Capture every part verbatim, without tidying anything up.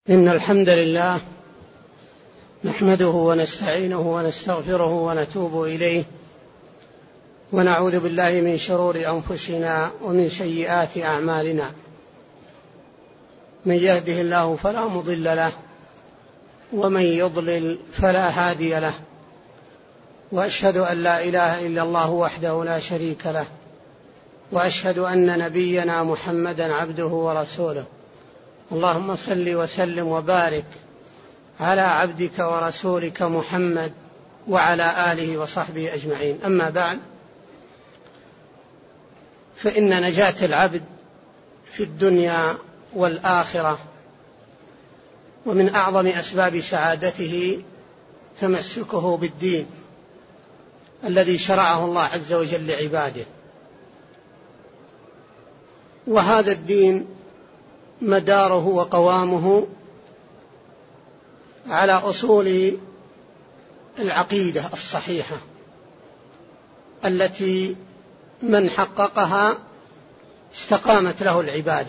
إن الحمد لله نحمده ونستعينه ونستغفره ونتوب إليه ونعوذ بالله من شرور أنفسنا ومن سيئات أعمالنا. من يهده الله فلا مضل له ومن يضلل فلا هادي له، وأشهد أن لا إله إلا الله وحده لا شريك له، وأشهد أن نبينا محمدا عبده ورسوله. اللهم صل وسلم وبارك على عبدك ورسولك محمد وعلى آله وصحبه أجمعين. أما بعد، فإن نجاة العبد في الدنيا والآخرة ومن أعظم أسباب سعادته تمسكه بالدين الذي شرعه الله عز وجل لعباده. وهذا الدين مداره وقوامه على أصول العقيدة الصحيحة التي من حققها استقامت له العبادة.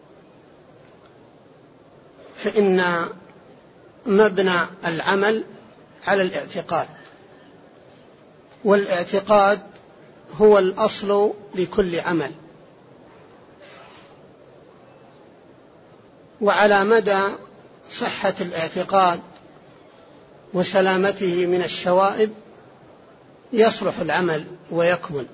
فإن مبنى العمل على الاعتقاد، والاعتقاد هو الأصل لكل عمل. وعلى مدى صحة الاعتقاد وسلامته من الشوائب يصلح العمل ويكمل.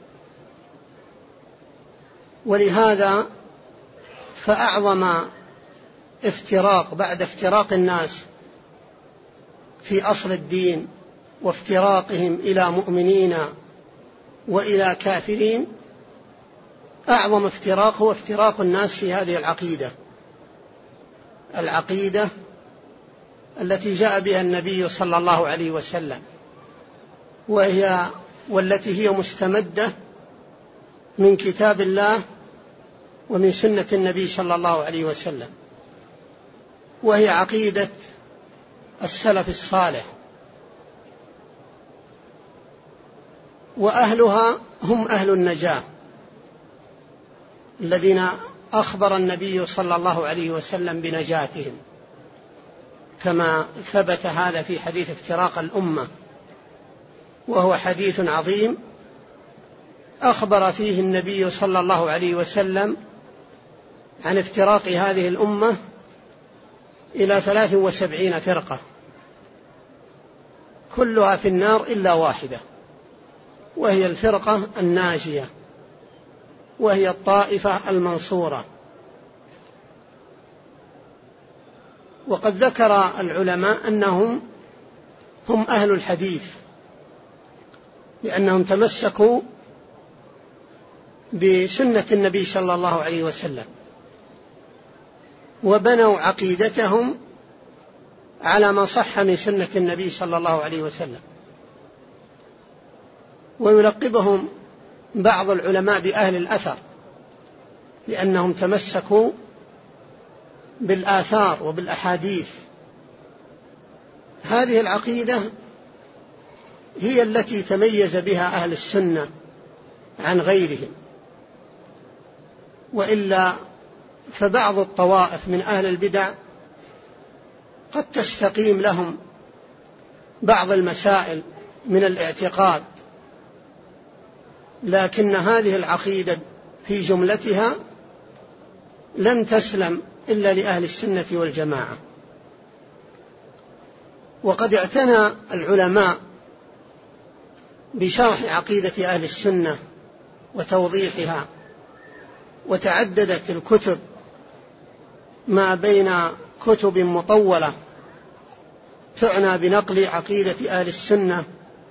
ولهذا فأعظم افتراق بعد افتراق الناس في أصل الدين وافتراقهم إلى مؤمنين وإلى كافرين، أعظم افتراق هو افتراق الناس في هذه العقيدة، العقيدة التي جاء بها النبي صلى الله عليه وسلم، وهي والتي هي مستمدة من كتاب الله ومن سنة النبي صلى الله عليه وسلم، وهي عقيدة السلف الصالح. وأهلها هم أهل النجاة الذين أخبر النبي صلى الله عليه وسلم بنجاتهم، كما ثبت هذا في حديث افتراق الأمة، وهو حديث عظيم أخبر فيه النبي صلى الله عليه وسلم عن افتراق هذه الأمة إلى ثلاث وسبعين فرقة كلها في النار إلا واحدة، وهي الفرقة الناجية، وهي الطائفة المنصورة. وقد ذكر العلماء أنهم هم أهل الحديث، لأنهم تمسكوا بسنة النبي صلى الله عليه وسلم وبنوا عقيدتهم على ما صح من سنة النبي صلى الله عليه وسلم. ويلقبهم بعض العلماء بأهل الأثر، لأنهم تمسكوا بالآثار وبالأحاديث. هذه العقيدة هي التي تميز بها أهل السنة عن غيرهم، وإلا فبعض الطوائف من أهل البدع قد تستقيم لهم بعض المسائل من الاعتقاد، لكن هذه العقيدة في جملتها لم تسلم إلا لأهل السنة والجماعة. وقد اعتنى العلماء بشرح عقيدة أهل السنة وتوضيحها، وتعددت الكتب ما بين كتب مطولة تعنى بنقل عقيدة أهل السنة،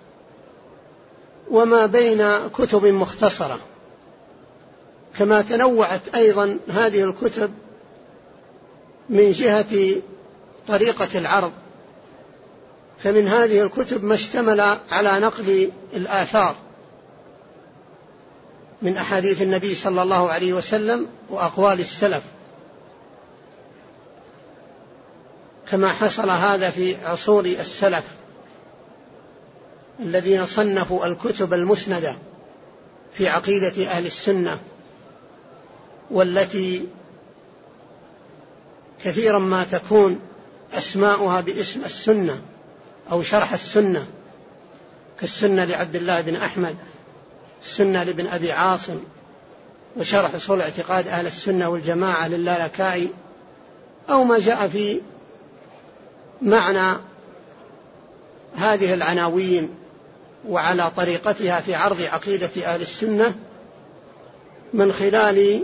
وما بين كتب مختصرة. كما تنوعت أيضا هذه الكتب من جهة طريقة العرض، فمن هذه الكتب ما اشتمل على نقل الآثار من أحاديث النبي صلى الله عليه وسلم وأقوال السلف، كما حصل هذا في عصور السلف الذين صنفوا الكتب المسندة في عقيدة أهل السنة، والتي كثيرا ما تكون أسماؤها باسم السنة أو شرح السنة، كالسنة لعبد الله بن أحمد، السنة لابن أبي عاصم، وشرح أصول اعتقاد أهل السنة والجماعة للالكائي، أو ما جاء في معنى هذه العناوين وعلى طريقتها في عرض عقيدة أهل السنة من خلال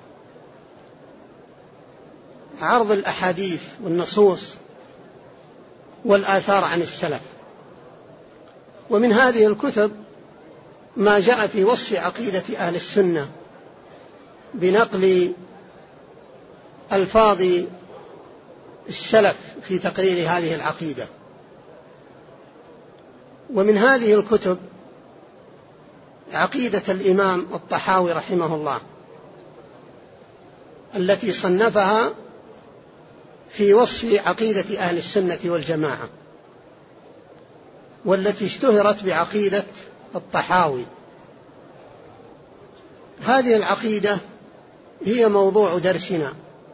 عرض الأحاديث والنصوص والآثار عن السلف. ومن هذه الكتب ما جاء في وصف عقيدة أهل السنة بنقل ألفاظ السلف في تقرير هذه العقيدة. ومن هذه الكتب عقيدة الإمام الطحاوي رحمه الله التي صنفها في وصف عقيدة أهل السنة والجماعة، والتي اشتهرت بعقيدة الطحاوي. هذه العقيدة هي موضوع درسنا.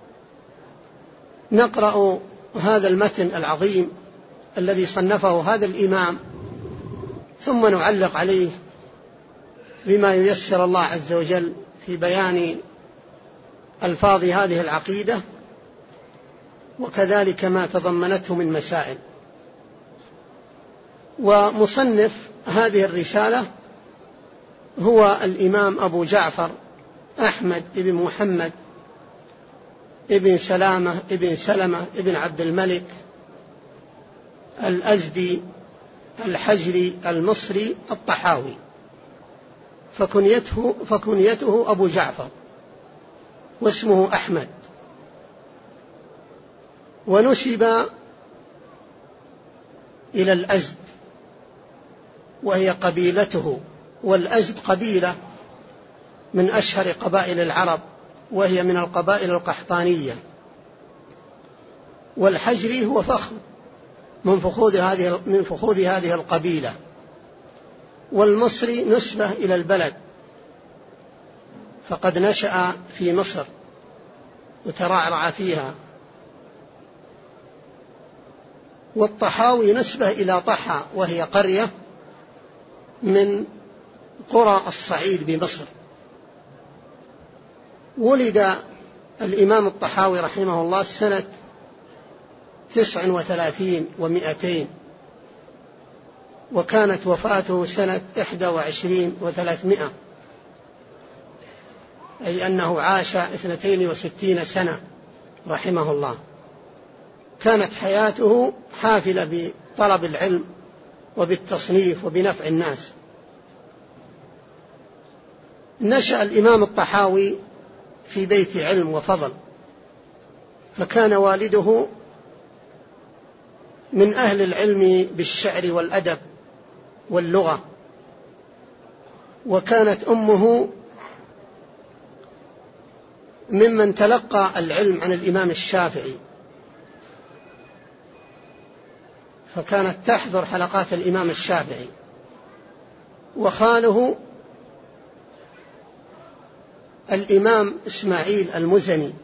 نقرأ هذا المتن العظيم الذي صنفه هذا الإمام، ثم نعلق عليه بما ييسر الله عز وجل في بيان ألفاظ هذه العقيدة، وكذلك ما تضمنته من مسائل. ومصنف هذه الرسالة هو الإمام أبو جعفر أحمد بن محمد ابن سلامة ابن سلمة ابن عبد الملك الأزدي الحجري المصري الطحاوي، فكنيته, فكنيته أبو جعفر واسمه أحمد، ونسب إلى الأزد وهي قبيلته، والأزد قبيلة من أشهر قبائل العرب، وهي من القبائل القحطانية. والحجري هو فخر من فخوذ هذه من فخوذ هذه القبيلة. والمصري نسبة إلى البلد، فقد نشأ في مصر وترعرع فيها. والطحاوي نسبة إلى طحا، وهي قرية من قرى الصعيد بمصر. ولد الإمام الطحاوي رحمه الله سنة تسع وثلاثين ومائتين، وكانت وفاته سنة إحدى وعشرين وثلاثمائة، أي أنه عاش اثنتين وستين سنة رحمه الله. كانت حياته حافلة بطلب العلم وبالتصنيف وبنفع الناس. نشأ الإمام الطحاوي في بيت علم وفضل، فكان والده من أهل العلم بالشعر والأدب واللغة، وكانت أمه ممن تلقى العلم عن الإمام الشافعي، فكانت تحضر حلقات الإمام الشافعي. وخاله الإمام إسماعيل المزني،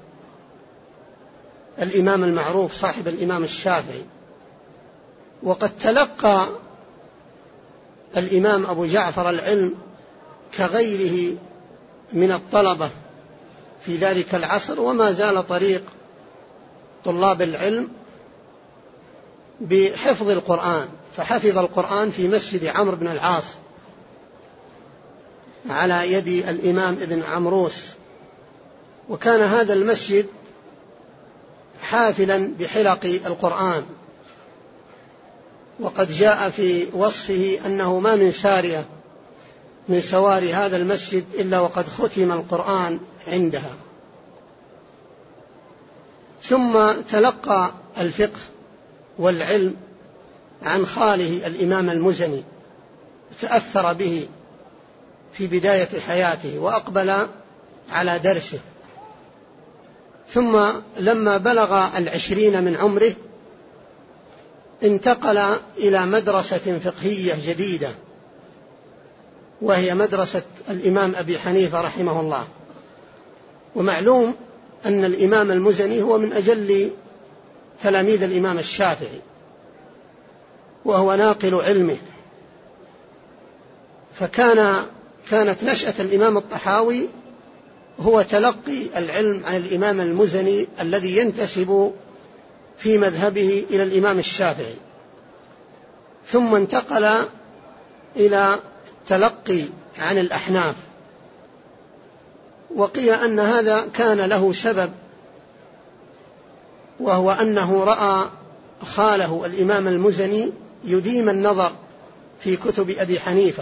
الإمام المعروف صاحب الإمام الشافعي. وقد تلقى الإمام أبو جعفر العلم كغيره من الطلبة في ذلك العصر، وما زال طريق طلاب العلم بحفظ القرآن، فحفظ القرآن في مسجد عمرو بن العاص على يد الإمام ابن عمروس. وكان هذا المسجد حافلا بحلق القرآن، وقد جاء في وصفه أنه ما من سارية من سواري هذا المسجد إلا وقد ختم القرآن عندها. ثم تلقى الفقه والعلم عن خاله الإمام المزني، تأثر به في بداية حياته وأقبل على درسه. ثم لما بلغ العشرين من عمره انتقل إلى مدرسة فقهية جديدة، وهي مدرسة الإمام أبي حنيفة رحمه الله. ومعلوم أن الإمام المزني هو من أجل تلاميذ الإمام الشافعي، وهو ناقل علمه. فكان كانت نشأة الإمام الطحاوي هو تلقي العلم عن الإمام المزني الذي ينتسب في مذهبه إلى الإمام الشافعي، ثم انتقل إلى تلقي عن الأحناف. وقيل أن هذا كان له سبب، وهو أنه رأى خاله الإمام المزني يديم النظر في كتب أبي حنيفة،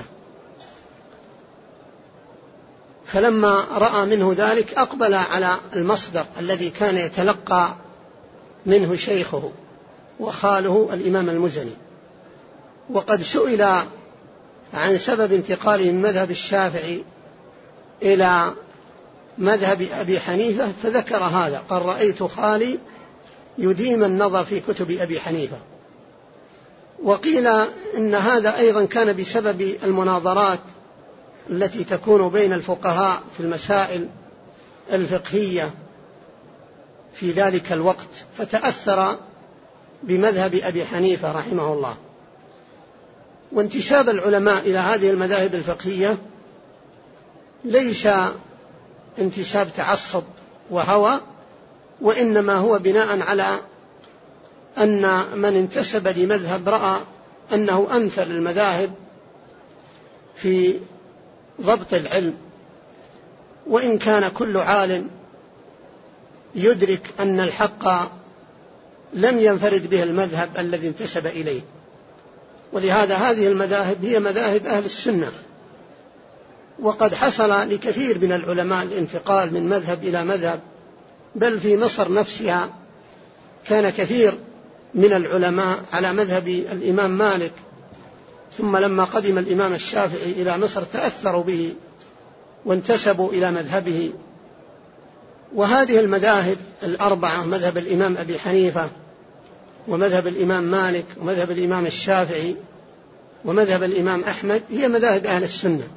فلما رأى منه ذلك أقبل على المصدر الذي كان يتلقى منه شيخه وخاله الإمام المزني. وقد سئل عن سبب انتقاله من مذهب الشافعي إلى مذهب أبي حنيفة فذكر هذا، قال: رأيت خالي يديم النظر في كتب أبي حنيفة. وقيل إن هذا أيضا كان بسبب المناظرات التي تكون بين الفقهاء في المسائل الفقهية في ذلك الوقت، فتأثر بمذهب أبي حنيفة رحمه الله. وانتساب العلماء إلى هذه المذاهب الفقهية ليس انتساب تعصب وهوى، وإنما هو بناء على أن من انتسب لمذهب رأى أنه أمثل المذاهب في ضبط العلم، وإن كان كل عالم يدرك أن الحق لم ينفرد به المذهب الذي انتسب إليه. ولهذا هذه المذاهب هي مذاهب أهل السنة. وقد حصل لكثير من العلماء الانتقال من مذهب إلى مذهب، بل في مصر نفسها كان كثير من العلماء على مذهب الإمام مالك، ثم لما قدم الإمام الشافعي إلى مصر تأثروا به وانتسبوا إلى مذهبه. وهذه المذاهب الأربعة، مذهب الإمام أبي حنيفة ومذهب الإمام مالك ومذهب الإمام الشافعي ومذهب الإمام أحمد، هي مذاهب أهل السنة.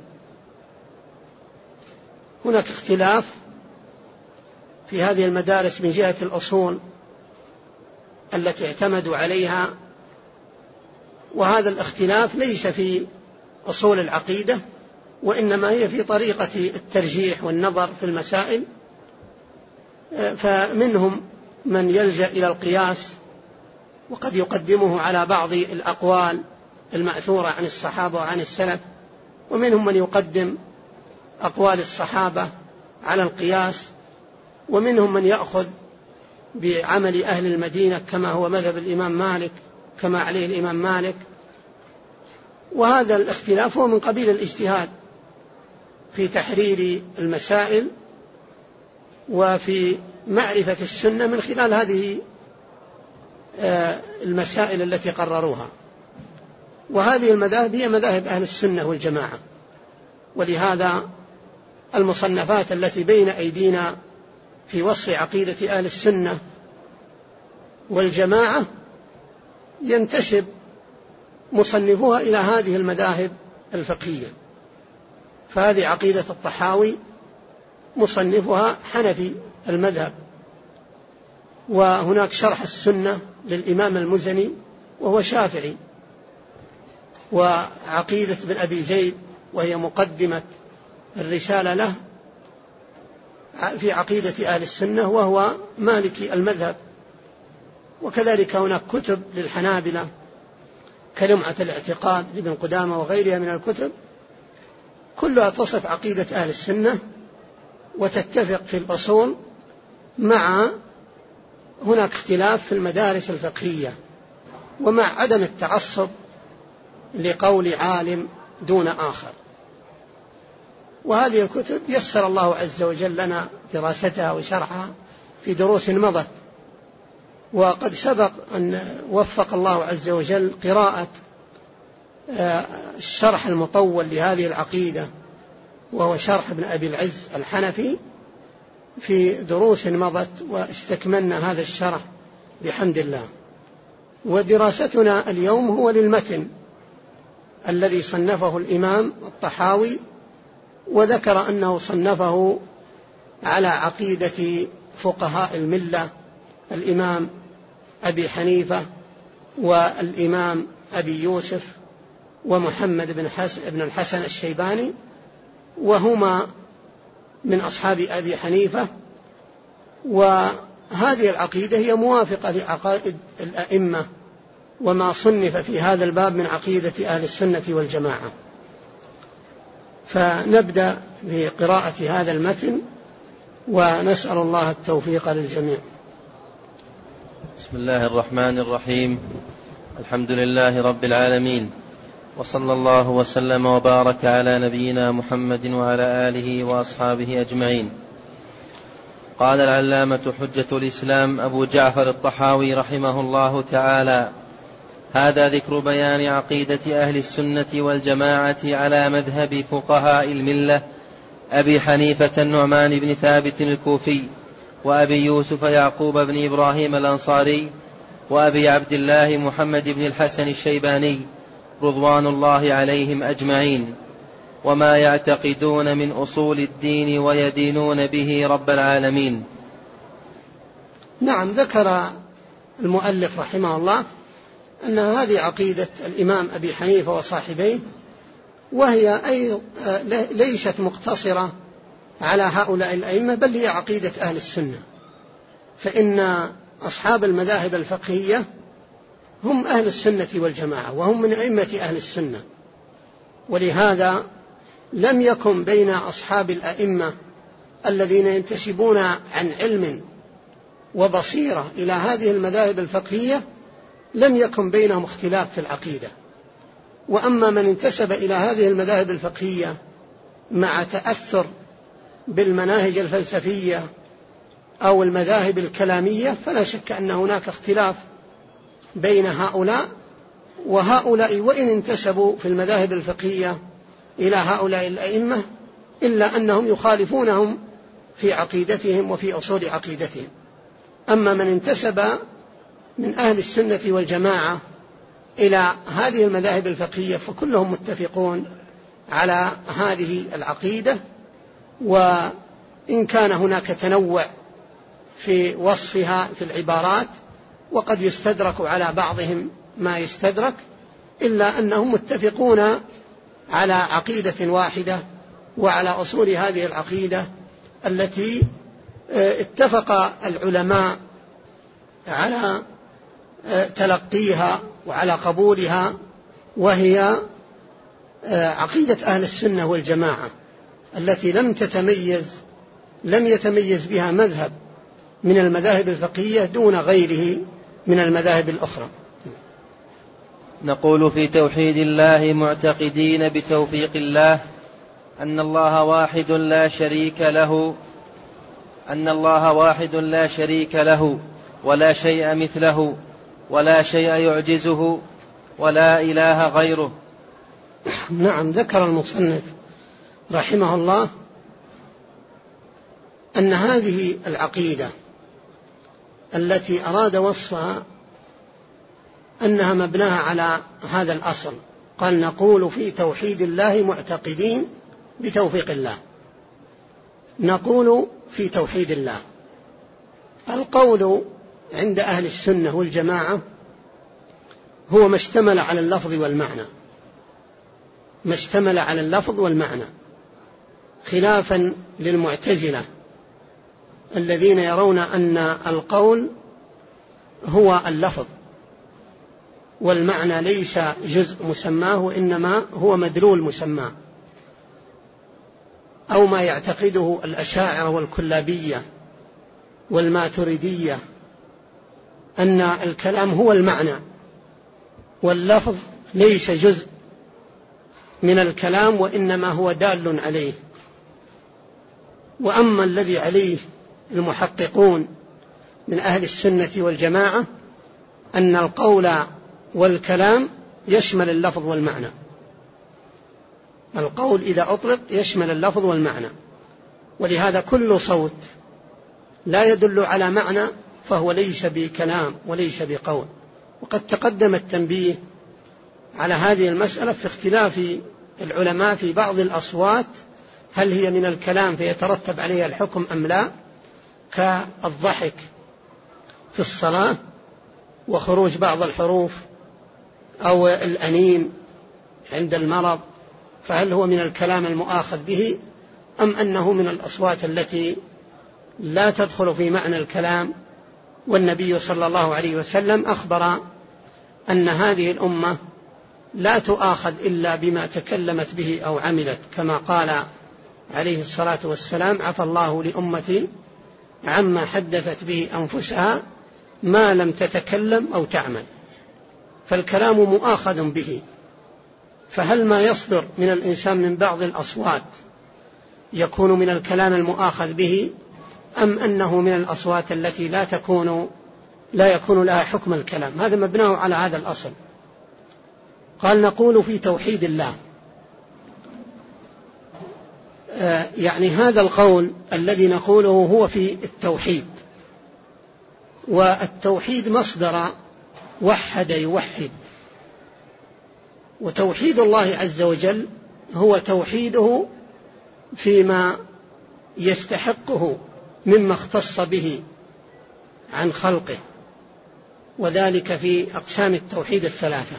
هناك اختلاف في هذه المدارس من جهة الأصول التي اعتمدوا عليها، وهذا الاختلاف ليس في أصول العقيدة، وإنما هي في طريقة الترجيح والنظر في المسائل. فمنهم من يلجأ إلى القياس وقد يقدمه على بعض الأقوال المأثورة عن الصحابة وعن السلف، ومنهم من يقدم أقوال الصحابة على القياس، ومنهم من يأخذ بعمل أهل المدينة كما هو مذهب الإمام مالك، كما عليه الإمام مالك. وهذا الاختلاف هو من قبيل الاجتهاد في تحرير المسائل وفي معرفة السنة من خلال هذه المسائل التي قرروها. وهذه المذاهب هي مذاهب أهل السنة والجماعة. ولهذا المصنفات التي بين أيدينا في وصف عقيدة أهل السنة والجماعة ينتسب مصنفوها إلى هذه المذاهب الفقهية. فهذه عقيدة الطحاوي مصنفها حنفي المذهب، وهناك شرح السنة للإمام المزني وهو شافعي، وعقيدة ابن أبي زيد وهي مقدمة الرسالة له في عقيدة أهل السنة وهو مالكي المذهب. وكذلك هناك كتب للحنابلة كلمعة الاعتقاد لابن قدامة وغيرها من الكتب، كلها تصف عقيدة أهل السنة وتتفق في الأصول، مع هناك اختلاف في المدارس الفقهية ومع عدم التعصب لقول عالم دون آخر. وهذه الكتب يسر الله عز وجل لنا دراستها وشرحها في دروس مضت، وقد سبق أن وفق الله عز وجل قراءة الشرح المطول لهذه العقيدة وهو شرح ابن أبي العز الحنفي في دروس مضت، واستكملنا هذا الشرح بحمد الله. ودراستنا اليوم هو للمتن الذي صنفه الإمام الطحاوي، وذكر أنه صنفه على عقيدة فقهاء الملة الإمام أبي حنيفة والإمام أبي يوسف ومحمد بن, بن الحسن الشيباني، وهما من أصحاب أبي حنيفة. وهذه العقيدة هي موافقة لعقائد الأئمة وما صنف في هذا الباب من عقيدة أهل السنة والجماعة. فنبدأ بقراءة هذا المتن ونسأل الله التوفيق للجميع. بسم الله الرحمن الرحيم. الحمد لله رب العالمين، وصلى الله وسلم وبارك على نبينا محمد وعلى آله وأصحابه أجمعين. قال العلامة حجة الإسلام أبو جعفر الطحاوي رحمه الله تعالى: هذا ذكر بيان عقيدة أهل السنة والجماعة على مذهب فقهاء الملة أبي حنيفة النعمان بن ثابت الكوفي، وأبي يوسف يعقوب بن إبراهيم الأنصاري، وأبي عبد الله محمد بن الحسن الشيباني رضوان الله عليهم أجمعين، وما يعتقدون من أصول الدين ويدينون به رب العالمين. نعم، ذكر المؤلف رحمه الله أن هذه عقيدة الإمام أبي حنيفة وصاحبيه، وهي أي ليست مقتصرة على هؤلاء الأئمة، بل هي عقيدة أهل السنة. فإن أصحاب المذاهب الفقهية هم أهل السنة والجماعة، وهم من أئمة أهل السنة. ولهذا لم يكن بين أصحاب الأئمة الذين ينتسبون عن علم وبصيرة إلى هذه المذاهب الفقهية لم يكن بينهم اختلاف في العقيدة. وأما من انتسب إلى هذه المذاهب الفقهية مع تأثر بالمناهج الفلسفية أو المذاهب الكلامية، فلا شك أن هناك اختلاف بين هؤلاء وهؤلاء، وإن انتسبوا في المذاهب الفقهية إلى هؤلاء الأئمة، إلا أنهم يخالفونهم في عقيدتهم وفي أصول عقيدتهم. أما من انتسب من أهل السنة والجماعة إلى هذه المذاهب الفقهية فكلهم متفقون على هذه العقيدة، وإن كان هناك تنوع في وصفها في العبارات، وقد يستدرك على بعضهم ما يستدرك، إلا أنهم متفقون على عقيدة واحدة وعلى أصول هذه العقيدة التي اتفق العلماء على تلقيها وعلى قبولها، وهي عقيدة أهل السنة والجماعة التي لم تتميز لم يتميز بها مذهب من المذاهب الفقهية دون غيره من المذاهب الأخرى. نقول في توحيد الله معتقدين بتوفيق الله أن الله واحد لا شريك له أن الله واحد لا شريك له ولا شيء مثله ولا شيء يعجزه ولا إله غيره. نعم، ذكر المصنف رحمه الله أن هذه العقيدة التي أراد وصفها أنها مبناها على هذا الأصل. قال: نقول في توحيد الله معتقدين بتوفيق الله. نقول في توحيد الله. القول عند أهل السنة والجماعة هو ما اشتمل على اللفظ والمعنى، ما اشتمل على اللفظ والمعنى، خلافا للمعتزلة الذين يرون أن القول هو اللفظ والمعنى ليس جزء مسماه، وإنما هو مدلول مسماه، أو ما يعتقده الأشاعرة والكلابية والماتريدية أن الكلام هو المعنى واللفظ ليس جزء من الكلام وإنما هو دال عليه. وأما الذي عليه المحققون من أهل السنة والجماعة أن القول والكلام يشمل اللفظ والمعنى. القول إذا أطلق يشمل اللفظ والمعنى، ولهذا كل صوت لا يدل على معنى فهو ليس بكلام وليس بقول. وقد تقدم التنبيه على هذه المسألة في اختلاف العلماء في بعض الأصوات، هل هي من الكلام فيترتب عليها الحكم أم لا، كالضحك في الصلاة وخروج بعض الحروف أو الأنين عند المرض، فهل هو من الكلام المؤاخذ به أم أنه من الأصوات التي لا تدخل في معنى الكلام؟ والنبي صلى الله عليه وسلم أخبر أن هذه الأمة لا تؤاخذ إلا بما تكلمت به أو عملت، كما قال عليه الصلاة والسلام: عفى الله لأمتي عما حدثت به أنفسها ما لم تتكلم أو تعمل. فالكلام مؤاخذ به، فهل ما يصدر من الإنسان من بعض الأصوات يكون من الكلام المؤاخذ به أم أنه من الأصوات التي لا تكون لا يكون لها حكم الكلام؟ هذا مبناه على هذا الأصل. قال: نقول في توحيد الله، آه يعني هذا القول الذي نقوله هو في التوحيد، والتوحيد مصدر وحد يوحد، وتوحيد الله عز وجل هو توحيده فيما يستحقه مما اختص به عن خلقه، وذلك في أقسام التوحيد الثلاثة.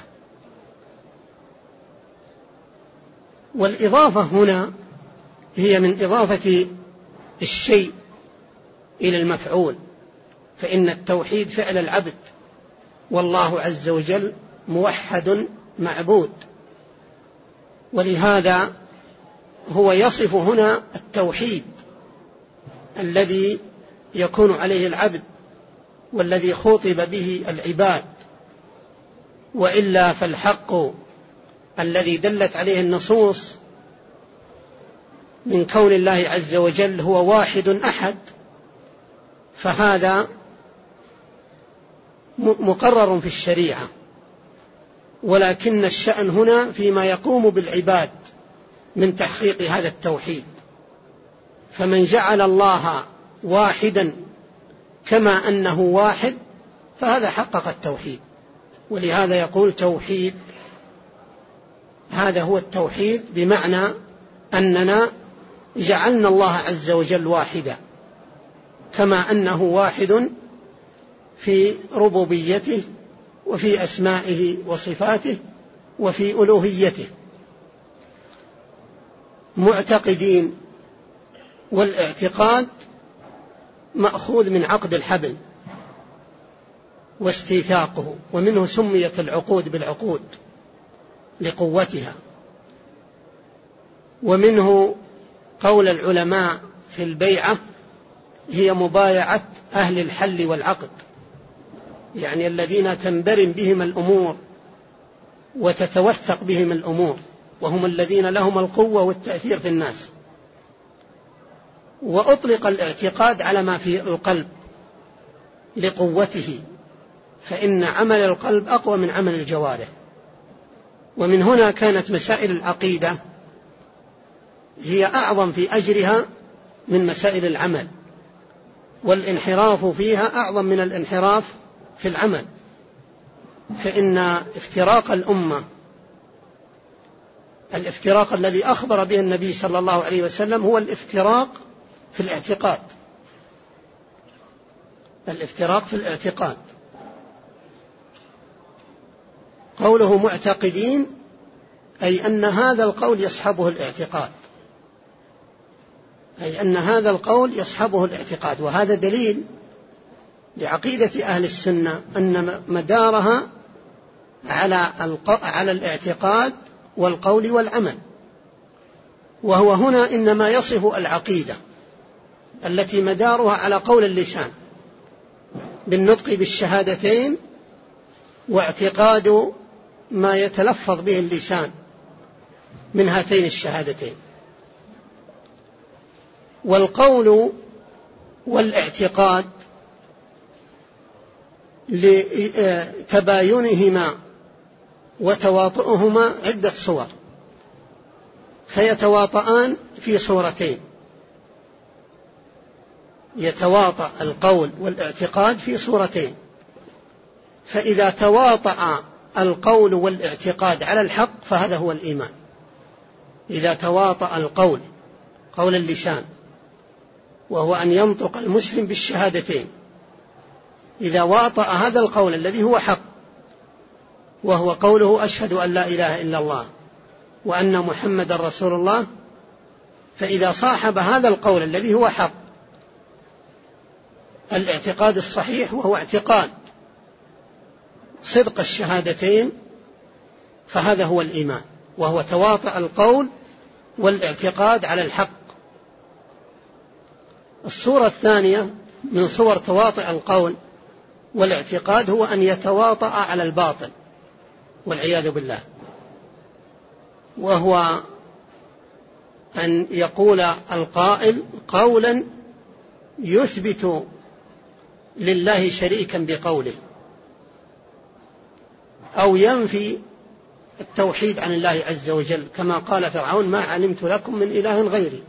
والإضافة هنا هي من إضافة الشيء إلى المفعول، فإن التوحيد فعل العبد، والله عز وجل موحد معبود، ولهذا هو يصف هنا التوحيد الذي يكون عليه العبد والذي خاطب به العباد. وإلا فالحق الذي دلت عليه النصوص من كون الله عز وجل هو واحد أحد، فهذا مقرر في الشريعة، ولكن الشأن هنا فيما يقوم بالعباد من تحقيق هذا التوحيد. فمن جعل الله واحدا كما أنه واحد فهذا حقق التوحيد، ولهذا يقول توحيد. هذا هو التوحيد، بمعنى أننا جعلنا الله عز وجل واحدا كما أنه واحد في ربوبيته وفي أسمائه وصفاته وفي ألوهيته. معتقدين، والاعتقاد مأخوذ من عقد الحبل واستيثاقه، ومنه سميت العقود بالعقود لقوتها. ومنه قول العلماء في البيعة هي مبايعة أهل الحل والعقد، يعني الذين تنبرم بهم الأمور وتتوثق بهم الأمور، وهم الذين لهم القوة والتأثير في الناس. وأطلق الاعتقاد على ما في القلب لقوته، فإن عمل القلب أقوى من عمل الجوارح. ومن هنا كانت مسائل العقيدة هي أعظم في أجرها من مسائل العمل، والانحراف فيها أعظم من الانحراف في العمل. فإن افتراق الأمة، الافتراق الذي أخبر به النبي صلى الله عليه وسلم هو الافتراق في الاعتقاد، الافتراق في الاعتقاد. قوله معتقدين أي أن هذا القول يصحبه الاعتقاد، أي أن هذا القول يصحبه الاعتقاد. وهذا دليل لعقيدة أهل السنة أن مدارها على على الاعتقاد والقول والعمل. وهو هنا إنما يصف العقيدة التي مدارها على قول اللسان بالنطق بالشهادتين واعتقاد ما يتلفظ به اللسان من هاتين الشهادتين. والقول والاعتقاد لتباينهما وتواطؤهما عدة صور، فيتواطئان في صورتين. يتواطأ القول والاعتقاد في صورتين، فإذا تواطأ القول والاعتقاد على الحق فهذا هو الإيمان. إذا تواطأ القول، قول اللسان، وهو أن ينطق المسلم بالشهادتين، إذا واطأ هذا القول الذي هو حق، وهو قوله أشهد أن لا إله إلا الله وأن محمد رسول الله، فإذا صاحب هذا القول الذي هو حق الاعتقاد الصحيح، وهو اعتقاد صدق الشهادتين، فهذا هو الإيمان، وهو تواطؤ القول والاعتقاد على الحق. الصورة الثانية من صور تواطؤ القول والاعتقاد هو أن يتواطأ على الباطل والعياذ بالله، وهو أن يقول القائل قولا يثبت لله شريكا بقوله، أو ينفي التوحيد عن الله عز وجل، كما قال فرعون ما علمت لكم من إله غيري،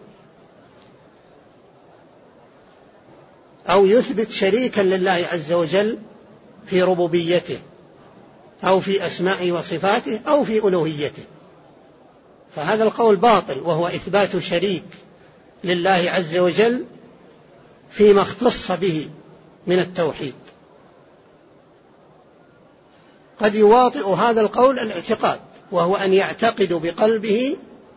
أو يثبت شريكا لله عز وجل في ربوبيته أو في أسمائه وصفاته أو في ألوهيته، فهذا القول باطل، وهو إثبات شريك لله عز وجل فيما اختص به من التوحيد. قد يواطئ هذا القول الاعتقاد، وهو أن يعتقد بقلبه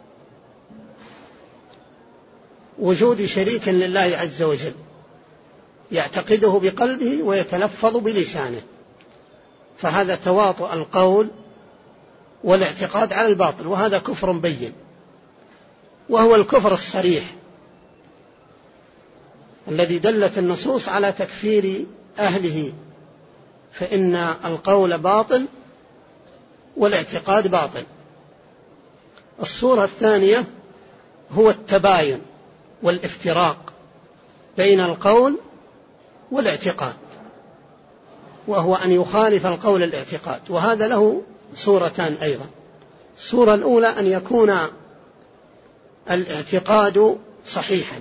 وجود شريك لله عز وجل، يعتقده بقلبه ويتلفظ بلسانه، فهذا تواطؤ القول والاعتقاد على الباطل، وهذا كفر بين، وهو الكفر الصريح الذي دلت النصوص على تكفير أهله، فإن القول باطل والاعتقاد باطل. الصورة الثانية هو التباين والافتراق بين القول والاعتقاد، وهو أن يخالف القول الاعتقاد، وهذا له صورتان أيضا. الصورة الأولى أن يكون الاعتقاد صحيحا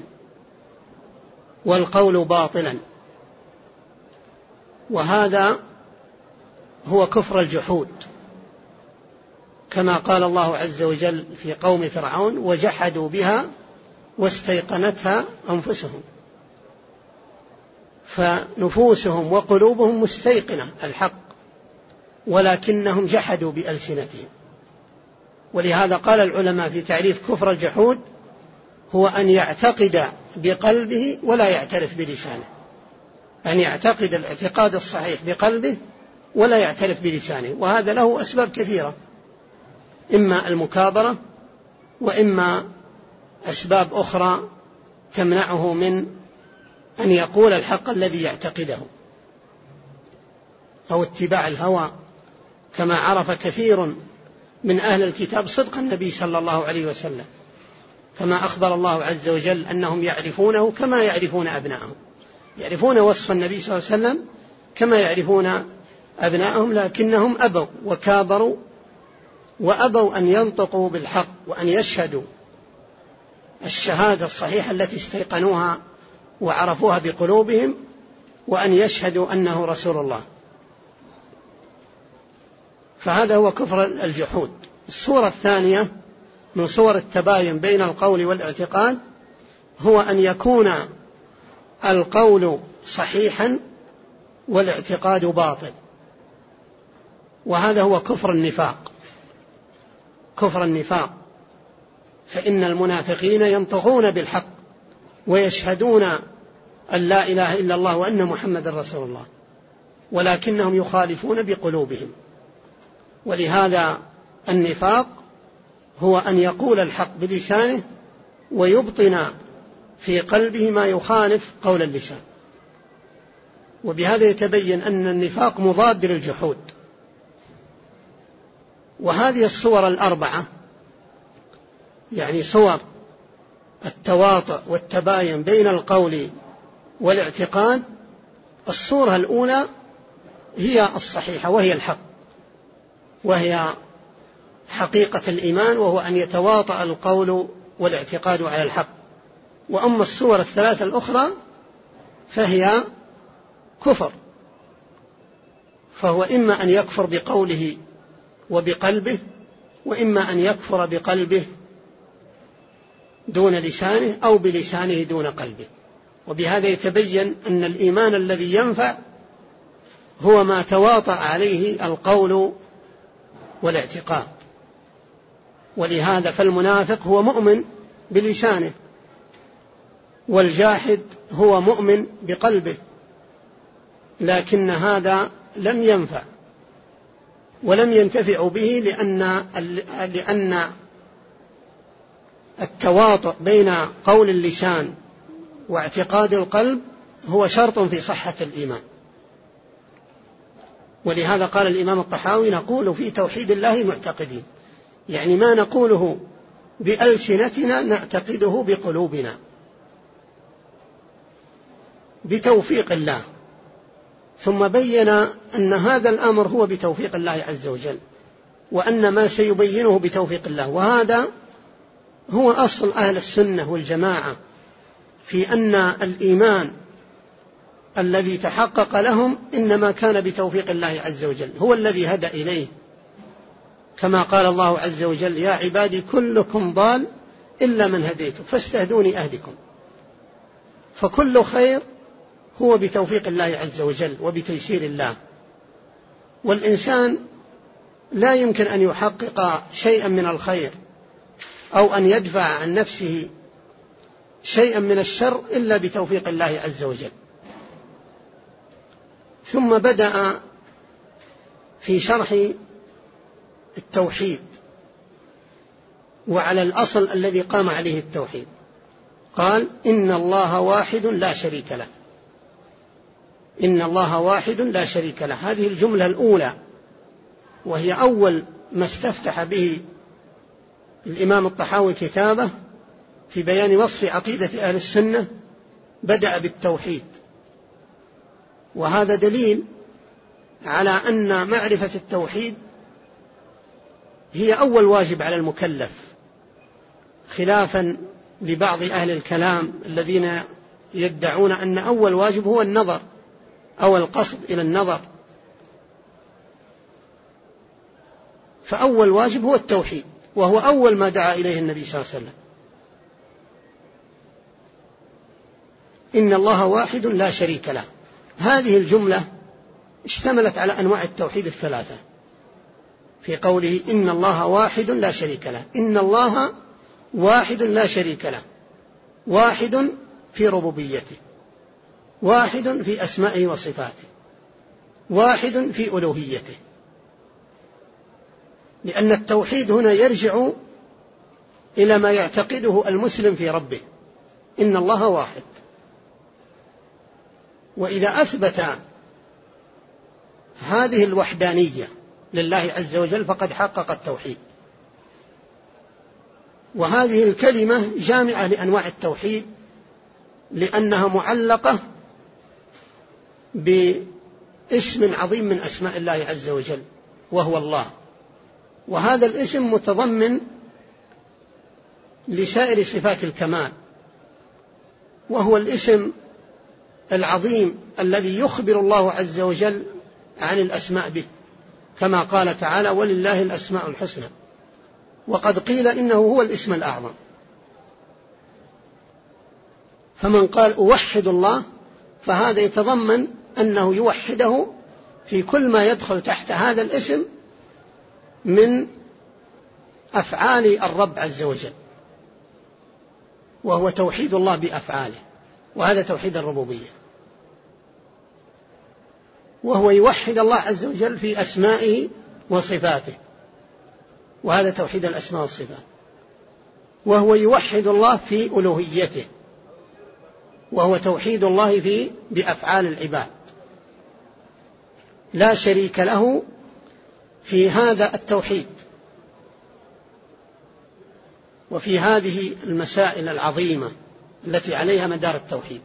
والقول باطلا، وهذا هو كفر الجحود، كما قال الله عز وجل في قوم فرعون وجحدوا بها واستيقنتها أنفسهم، فنفوسهم وقلوبهم مستيقنة الحق ولكنهم جحدوا بألسنتهم. ولهذا قال العلماء في تعريف كفر الجحود هو أن يعتقد بقلبه ولا يعترف بلسانه، أن يعتقد الاعتقاد الصحيح بقلبه ولا يعترف بلسانه، وهذا له أسباب كثيرة، إما المكابرة وإما أسباب أخرى تمنعه من أن يقول الحق الذي يعتقده، أو اتباع الهوى، كما عرف كثير من أهل الكتاب صدق النبي صلى الله عليه وسلم، كما أخبر الله عز وجل أنهم يعرفونه كما يعرفون أبناءهم، يعرفون وصف النبي صلى الله عليه وسلم كما يعرفون أبناءهم، لكنهم أبوا وكابروا وأبوا أن ينطقوا بالحق وأن يشهدوا الشهادة الصحيحة التي استيقنوها وعرفوها بقلوبهم، وأن يشهدوا أنه رسول الله، فهذا هو كفر الجحود. الصورة الثانية من صور التباين بين القول والاعتقاد هو أن يكون القول صحيحا والاعتقاد باطل، وهذا هو كفر النفاق. كفر النفاق، فإن المنافقين ينطقون بالحق ويشهدون أن لا إله إلا الله وأن محمد رسول الله، ولكنهم يخالفون بقلوبهم. ولهذا النفاق هو أن يقول الحق بلسانه ويبطن في قلبه ما يخالف قول اللسان، وبهذا يتبين أن النفاق مضاد للجحود. وهذه الصور الأربعة، يعني صور التواطؤ والتباين بين القول والاعتقاد، الصورة الأولى هي الصحيحة وهي الحق، وهي حقيقة الإيمان، وهو أن يتواطأ القول والاعتقاد على الحق. وأما الصور الثلاثة الأخرى فهي كفر، فهو إما أن يكفر بقوله وبقلبه، وإما أن يكفر بقلبه دون لسانه أو بلسانه دون قلبه. وبهذا يتبين أن الإيمان الذي ينفع هو ما تواطأ عليه القول والاعتقاد. ولهذا فالمنافق هو مؤمن بلسانه، والجاحد هو مؤمن بقلبه، لكن هذا لم ينفع ولم ينتفع به، لأن لأن التواطؤ بين قول اللسان واعتقاد القلب هو شرط في صحة الإيمان. ولهذا قال الإمام الطحاوي: نقول في توحيد الله معتقدين، يعني ما نقوله بألسنتنا نعتقده بقلوبنا بتوفيق الله. ثم بين أن هذا الأمر هو بتوفيق الله عز وجل، وأن ما سيبينه بتوفيق الله. وهذا هو أصل أهل السنة والجماعة، في أن الإيمان الذي تحقق لهم إنما كان بتوفيق الله عز وجل، هو الذي هدى إليه، كما قال الله عز وجل: يا عبادي كلكم ضال إلا من هديته فاستهدوني أهدكم. فكل خير هو بتوفيق الله عز وجل وبتيسير الله. والإنسان لا يمكن أن يحقق شيئا من الخير أو أن يدفع عن نفسه شيئا من الشر إلا بتوفيق الله عز وجل. ثم بدأ في شرح التوحيد وعلى الأصل الذي قام عليه التوحيد، قال: إن الله واحد لا شريك له. إن الله واحد لا شريك له، هذه الجملة الأولى، وهي أول ما استفتح به الإمام الطحاوي كتابه في بيان وصف عقيدة أهل السنة، بدأ بالتوحيد. وهذا دليل على أن معرفة التوحيد هي أول واجب على المكلف، خلافا لبعض أهل الكلام الذين يدعون أن أول واجب هو النظر أو القصد إلى النظر. فأول واجب هو التوحيد، وهو أول ما دعا إليه النبي صلى الله عليه وسلم. إن الله واحد لا شريك له، هذه الجملة اشتملت على أنواع التوحيد الثلاثة في قوله: إن الله واحد لا شريك له. إن الله واحد لا شريك له، واحد في ربوبيته، واحد في أسمائه وصفاته، واحد في ألوهيته. لأن التوحيد هنا يرجع إلى ما يعتقده المسلم في ربه: إن الله واحد. وإذا أثبت هذه الوحدانية لله عز وجل فقد حقق التوحيد. وهذه الكلمة جامعة لأنواع التوحيد، لأنها معلقة باسم عظيم من أسماء الله عز وجل، وهو الله. وهذا الاسم متضمن لسائر صفات الكمال، وهو الاسم العظيم الذي يخبر الله عز وجل عن الأسماء به، كما قال تعالى: ولله الأسماء الحسنى. وقد قيل إنه هو الاسم الأعظم. فمن قال أوحد الله فهذا يتضمن أنه يوحده في كل ما يدخل تحت هذا الاسم من أفعال الرب عز وجل، وهو توحيد الله بأفعاله، وهذا توحيد الربوبية. وهو يوحد الله عز وجل في أسمائه وصفاته، وهذا توحيد الأسماء والصفات. وهو يوحد الله في ألوهيته، وهو توحيد الله في بأفعال العباد. لا شريك له في هذا التوحيد وفي هذه المسائل العظيمة التي عليها مدار التوحيد.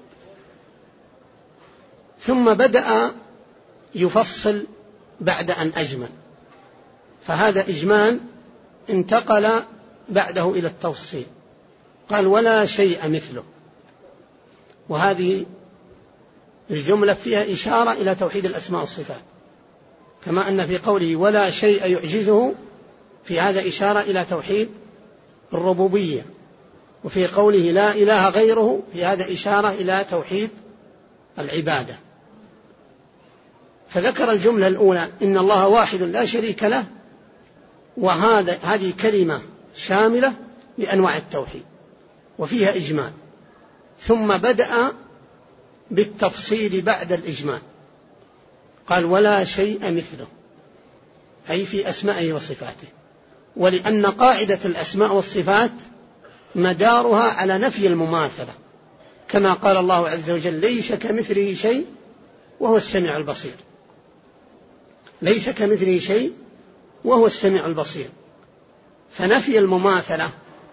ثم بدأ يفصل بعد أن أجمل، فهذا إجمال انتقل بعده إلى التفصيل. قال: ولا شيء مثله. وهذه الجملة فيها إشارة إلى توحيد الأسماء والصفات، كما أن في قوله ولا شيء يعجزه في هذا إشارة إلى توحيد الربوبية، وفي قوله لا إله غيره في هذا إشارة إلى توحيد العبادة. فذكر الجملة الأولى إن الله واحد لا شريك له، وهذا هذه كلمة شاملة لأنواع التوحيد وفيها إجمال، ثم بدأ بالتفصيل بعد الإجمال، قال ولا شيء مثله، أي في أسمائه وصفاته. ولأن قاعدة الأسماء والصفات مدارها على نفي المماثلة، كما قال الله عز وجل ليس كمثله شيء وهو السميع البصير، ليس كمثله شيء وهو السميع البصير. فنفي المماثلة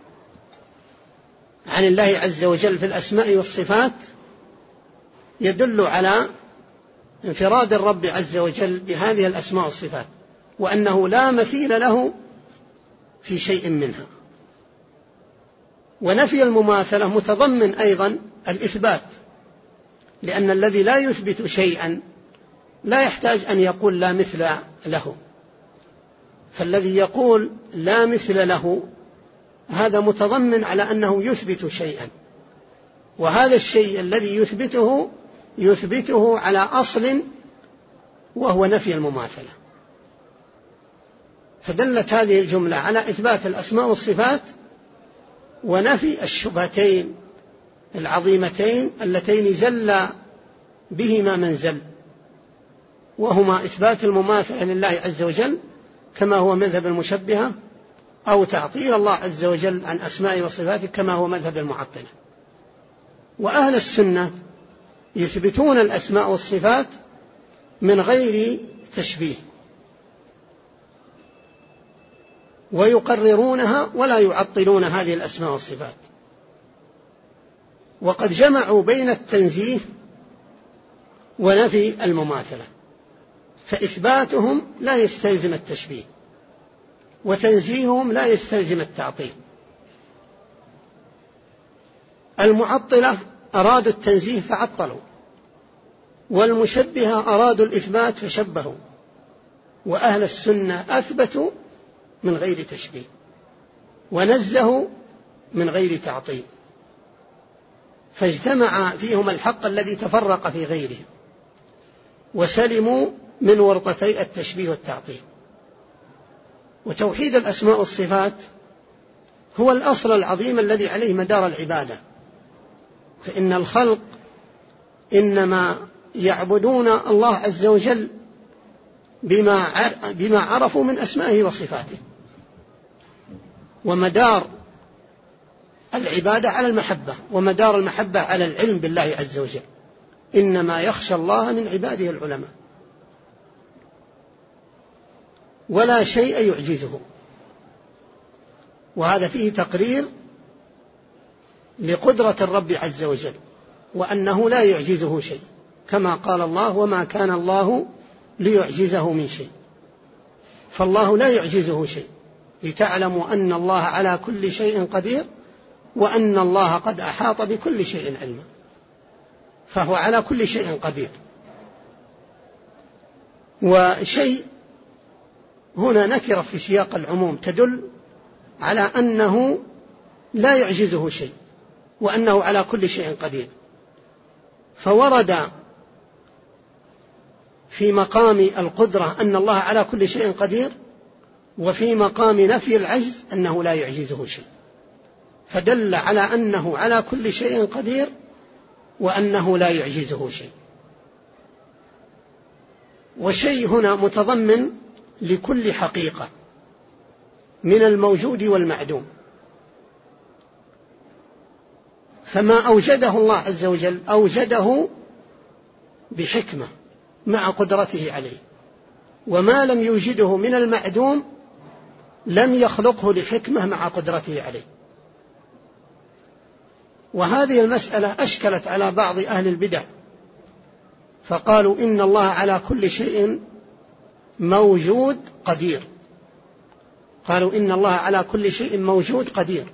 عن الله عز وجل في الأسماء والصفات يدل على انفراد الرب عز وجل بهذه الأسماء والصفات، وأنه لا مثيل له في شيء منها. ونفي المماثلة متضمن أيضا الإثبات، لأن الذي لا يثبت شيئا لا يحتاج أن يقول لا مثل له، فالذي يقول لا مثل له هذا متضمن على أنه يثبت شيئا، وهذا الشيء الذي يثبته يثبته على أصل وهو نفي المماثلة. فدلت هذه الجملة على إثبات الأسماء والصفات ونفي الشبهتين العظيمتين اللتين زل بهما من زل، وهما إثبات المماثلة لله عز وجل كما هو مذهب المشبهة، أو تعطيل الله عز وجل عن أسمائه وصفاته كما هو مذهب المعطلة. وأهل السنة يثبتون الأسماء والصفات من غير تشبيه، ويقررونها ولا يعطلون هذه الأسماء والصفات. وقد جمعوا بين التنزيه ونفي المماثلة، فإثباتهم لا يستلزم التشبيه، وتنزيههم لا يستلزم التعطيل. المعطلة أرادوا التنزيه فعطلوا، والمشبهة أرادوا الإثبات فشبهوا، وأهل السنة أثبتوا من غير تشبيه ونزهوا من غير تعطيل، فاجتمع فيهم الحق الذي تفرق في غيرهم، وسلموا من ورطتي التشبيه والتعطيل. وتوحيد الأسماء والصفات هو الأصل العظيم الذي عليه مدار العبادة، فإن الخلق إنما يعبدون الله عز وجل بما عرفوا من أسمائه وصفاته، ومدار العبادة على المحبة، ومدار المحبة على العلم بالله عز وجل. إنما يخشى الله من عباده العلماء، ولا شيء يعجزه. وهذا فيه تقرير لقدرة الرب عز وجل، وأنه لا يعجزه شيء، كما قال الله وما كان الله ليعجزه من شيء. فالله لا يعجزه شيء، لتعلموا أن الله على كل شيء قدير، وأن الله قد أحاط بكل شيء علما، فهو على كل شيء قدير. وشيء هنا نكرة في سياق العموم تدل على أنه لا يعجزه شيء، وأنه على كل شيء قدير، فورد في مقام القدرة أن الله على كل شيء قدير، وفي مقام نفي العجز أنه لا يعجزه شيء، فدل على أنه على كل شيء قدير وأنه لا يعجزه شيء. وشيء هنا متضمن لكل حقيقة من الموجود والمعدوم، فما أوجده الله عز وجل أوجده بحكمة مع قدرته عليه، وما لم يوجده من المعدوم لم يخلقه لحكمة مع قدرته عليه. وهذه المسألة أشكلت على بعض أهل البدع، فقالوا إن الله على كل شيء موجود قدير، قالوا إن الله على كل شيء موجود قدير،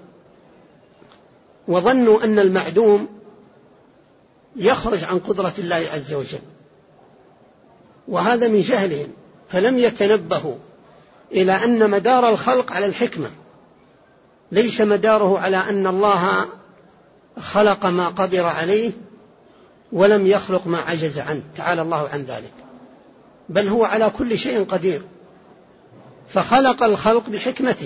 وظنوا أن المعدوم يخرج عن قدرة الله عز وجل، وهذا من جهلهم، فلم يتنبهوا إلى أن مدار الخلق على الحكمة، ليس مداره على أن الله خلق ما قدر عليه ولم يخلق ما عجز عنه، تعالى الله عن ذلك. بل هو على كل شيء قدير، فخلق الخلق بحكمته،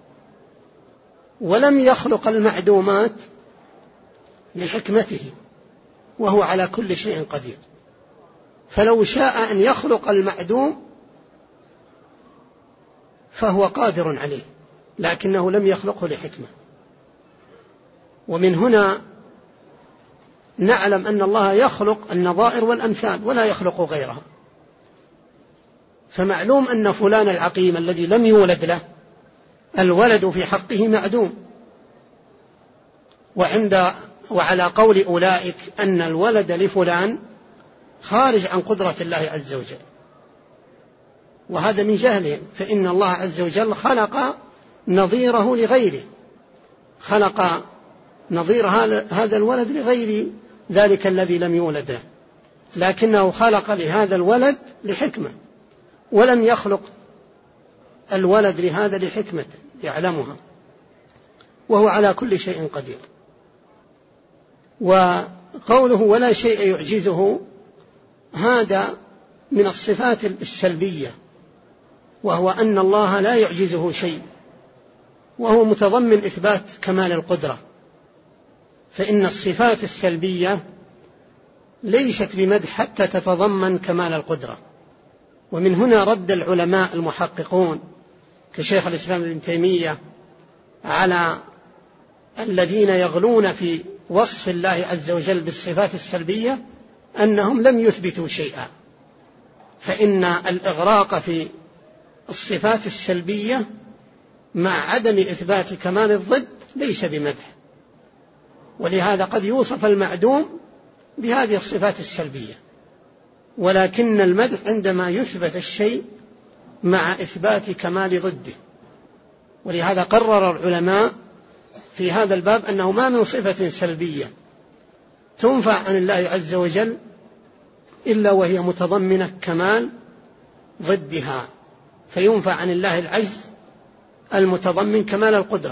ولم يخلق المعدومات لحكمته، وهو على كل شيء قدير. فلو شاء أن يخلق المعدوم فهو قادر عليه، لكنه لم يخلقه لحكمة. ومن هنا نعلم أن الله يخلق النظائر والأمثال ولا يخلق غيرها. فمعلوم أن فلان العقيم الذي لم يولد له الولد في حقه معدوم، وعند وعلى قول أولئك أن الولد لفلان خارج عن قدرة الله عز وجل، وهذا من جهلهم، فإن الله عز وجل خلق نظيره لغيره، خلق نظير هذا الولد لغير ذلك الذي لم يولد له، لكنه خلق لهذا الولد لحكمة، ولم يخلق الولد لهذا لحكمة يعلمها، وهو على كل شيء قدير. وقوله ولا شيء يعجزه هذا من الصفات السلبية، وهو أن الله لا يعجزه شيء، وهو متضمن إثبات كمال القدرة. فإن الصفات السلبية ليست بمدح حتى تتضمن كمال القدرة. ومن هنا رد العلماء المحققون كشيخ الإسلام ابن تيمية على الذين يغلون في وصف الله عز وجل بالصفات السلبية أنهم لم يثبتوا شيئا، فإن الإغراق في الصفات السلبية مع عدم إثبات كمال الضد ليس بمدح، ولهذا قد يوصف المعدوم بهذه الصفات السلبية، ولكن المدح عندما يثبت الشيء مع إثبات كمال ضده. ولهذا قرر العلماء في هذا الباب أنه ما من صفة سلبية تنفع عن الله عز وجل إلا وهي متضمنة كمال ضدها، فينفع عن الله العجز المتضمن كمال القدرة،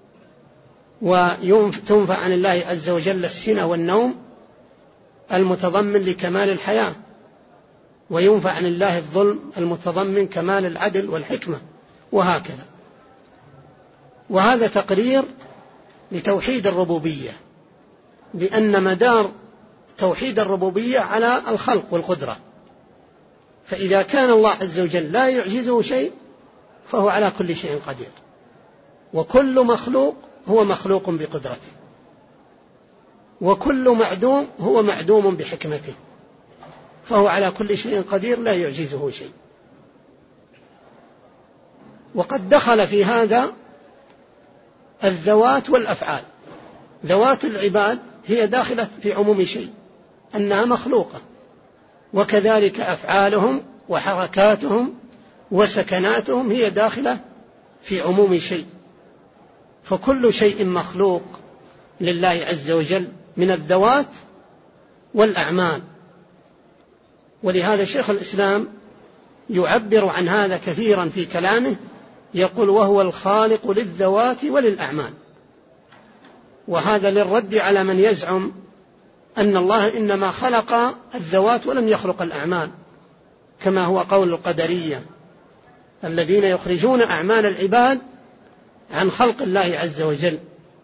وتنفع عن الله عز وجل السنة والنوم المتضمن لكمال الحياة، وينفع عن الله الظلم المتضمن كمال العدل والحكمة، وهكذا. وهذا تقرير لتوحيد الربوبية، لأن مدار توحيد الربوبية على الخلق والقدرة، فإذا كان الله عز وجل لا يعجزه شيء فهو على كل شيء قدير، وكل مخلوق هو مخلوق بقدرته، وكل معدوم هو معدوم بحكمته، فهو على كل شيء قدير لا يعجزه شيء. وقد دخل في هذا الذوات والأفعال. ذوات العباد هي داخلة في عموم شيء أنها مخلوقة، وكذلك أفعالهم وحركاتهم وسكناتهم هي داخلة في عموم شيء، فكل شيء مخلوق لله عز وجل من الذوات والأعمال. ولهذا شيخ الإسلام يعبر عن هذا كثيرا في كلامه، يقول وهو الخالق للذوات وللأعمال. وهذا للرد على من يزعم أن الله إنما خلق الذوات ولم يخلق الأعمال، كما هو قول القدرية الذين يخرجون أعمال العباد عن خلق الله عز وجل.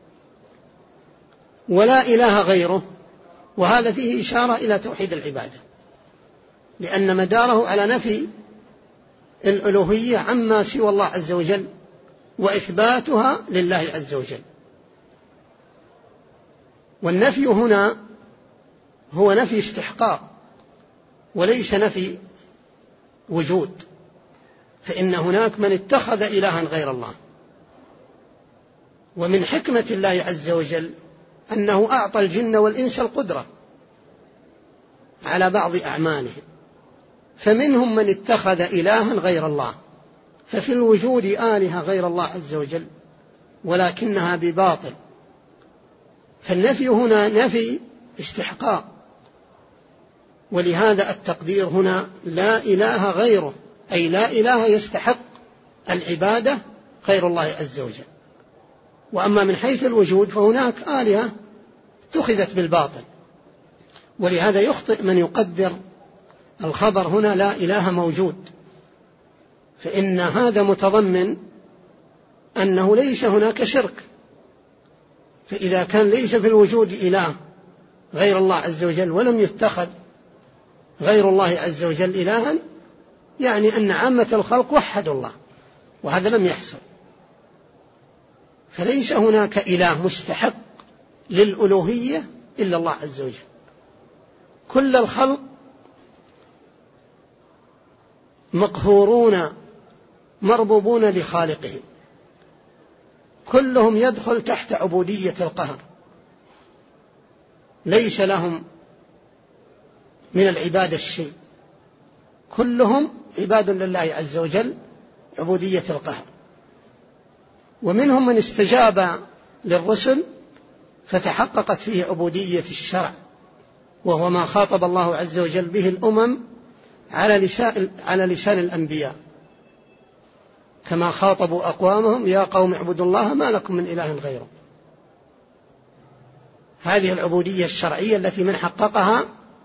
ولا إله غيره، وهذا فيه إشارة إلى توحيد العبادة، لأن مداره على نفي الألوهية عما سوى الله عز وجل وإثباتها لله عز وجل. والنفي هنا هو نفي استحقاق وليس نفي وجود، فإن هناك من اتخذ إلها غير الله. ومن حكمة الله عز وجل أنه أعطى الجن والإنس القدرة على بعض أعمالهم، فمنهم من اتخذ إلها غير الله، ففي الوجود آلهة غير الله عز وجل ولكنها بباطل. فالنفي هنا نفي استحقاق، ولهذا التقدير هنا لا إله غيره، أي لا إله يستحق العبادة غير الله عز وجل. وأما من حيث الوجود فهناك آلهة اتخذت بالباطل، ولهذا يخطئ من يقدر الخبر هنا لا إله موجود، فإن هذا متضمن أنه ليس هناك شرك. فإذا كان ليس في الوجود إله غير الله عز وجل ولم يتخذ غير الله عز وجل إلها، يعني أن عامة الخلق وحدوا الله، وهذا لم يحصل. فليس هناك إله مستحق للألوهية إلا الله عز وجل. كل الخلق مقهورون مربوبون لخالقهم، كلهم يدخل تحت عبودية القهر، ليس لهم من العبادة الشيء، كلهم عباد لله عز وجل عبودية القهر. ومنهم من استجاب للرسل فتحققت فيه عبودية الشرع، وهو ما خاطب الله عز وجل به الأمم على لسان, على لسان الأنبياء، كما خاطبوا أقوامهم يا قوم اعبدوا الله ما لكم من إله غيره. هذه العبودية الشرعية التي من حققها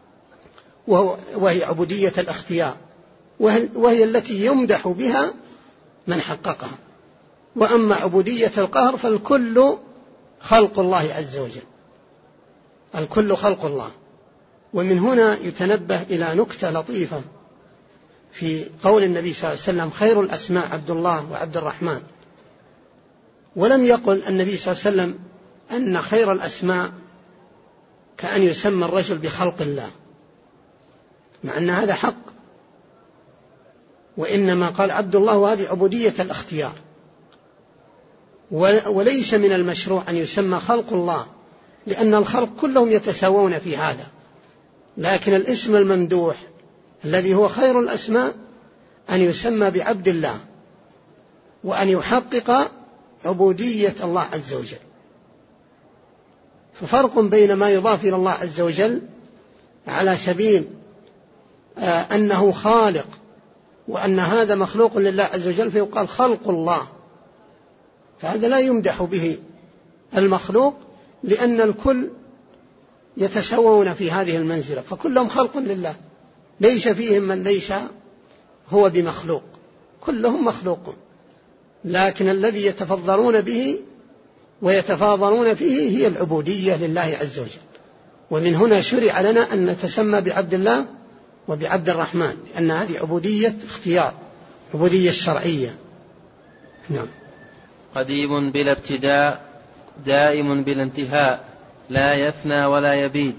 وهي عبودية الاختيار، وهي التي يمدح بها من حققها. وأما عبودية القهر فالكل خلق الله عز وجل، الكل خلق الله. ومن هنا يتنبه إلى نكتة لطيفة في قول النبي صلى الله عليه وسلم خير الأسماء عبد الله وعبد الرحمن، ولم يقل النبي صلى الله عليه وسلم أن خير الأسماء كأن يسمى الرجل بخلق الله، مع أن هذا حق، وإنما قال عبد الله، وهذه عبودية الاختيار. وليس من المشروع أن يسمى خلق الله، لأن الخلق كلهم يتساوون في هذا، لكن الاسم الممدوح الذي هو خير الأسماء أن يسمى بعبد الله، وأن يحقق عبودية الله عز وجل. ففرق بين ما يضاف إلى الله عز وجل على سبيل أنه خالق، وأن هذا مخلوق لله عز وجل فيقال خلق الله، فهذا لا يمدح به المخلوق، لأن الكل يتساوون في هذه المنزلة، فكلهم خلق لله، ليس فيهم من ليس هو بمخلوق، كلهم مخلوق، لكن الذي يتفضلون به ويتفاضلون فيه هي العبودية لله عز وجل. ومن هنا شرع لنا أن نتسمى بعبد الله وبعبد الرحمن، لأن هذه عبودية اختيار، عبودية الشرعية. نعم. قديم بلا ابتداء، دائم بلا انتهاء، لا يفنى ولا يبيد.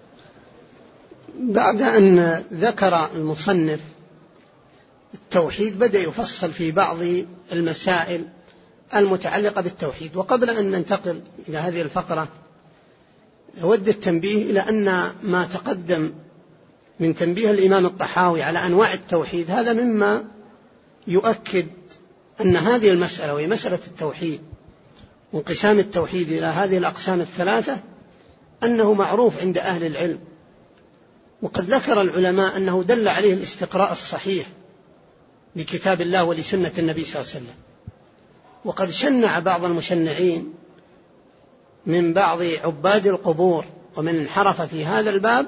بعد أن ذكر المصنف التوحيد بدأ يفصل في بعض المسائل المتعلقة بالتوحيد. وقبل أن ننتقل إلى هذه الفقرة أود التنبيه إلى أن ما تقدم من تنبيه الإمام الطحاوي على أنواع التوحيد هذا مما يؤكد أن هذه المسألة وهي مسألة التوحيد وانقسام التوحيد إلى هذه الأقسام الثلاثة أنه معروف عند أهل العلم. وقد ذكر العلماء أنه دل عليه الاستقراء الصحيح لكتاب الله ولسنة النبي صلى الله عليه وسلم. وقد شنع بعض المشنعين من بعض عباد القبور ومن انحرف في هذا الباب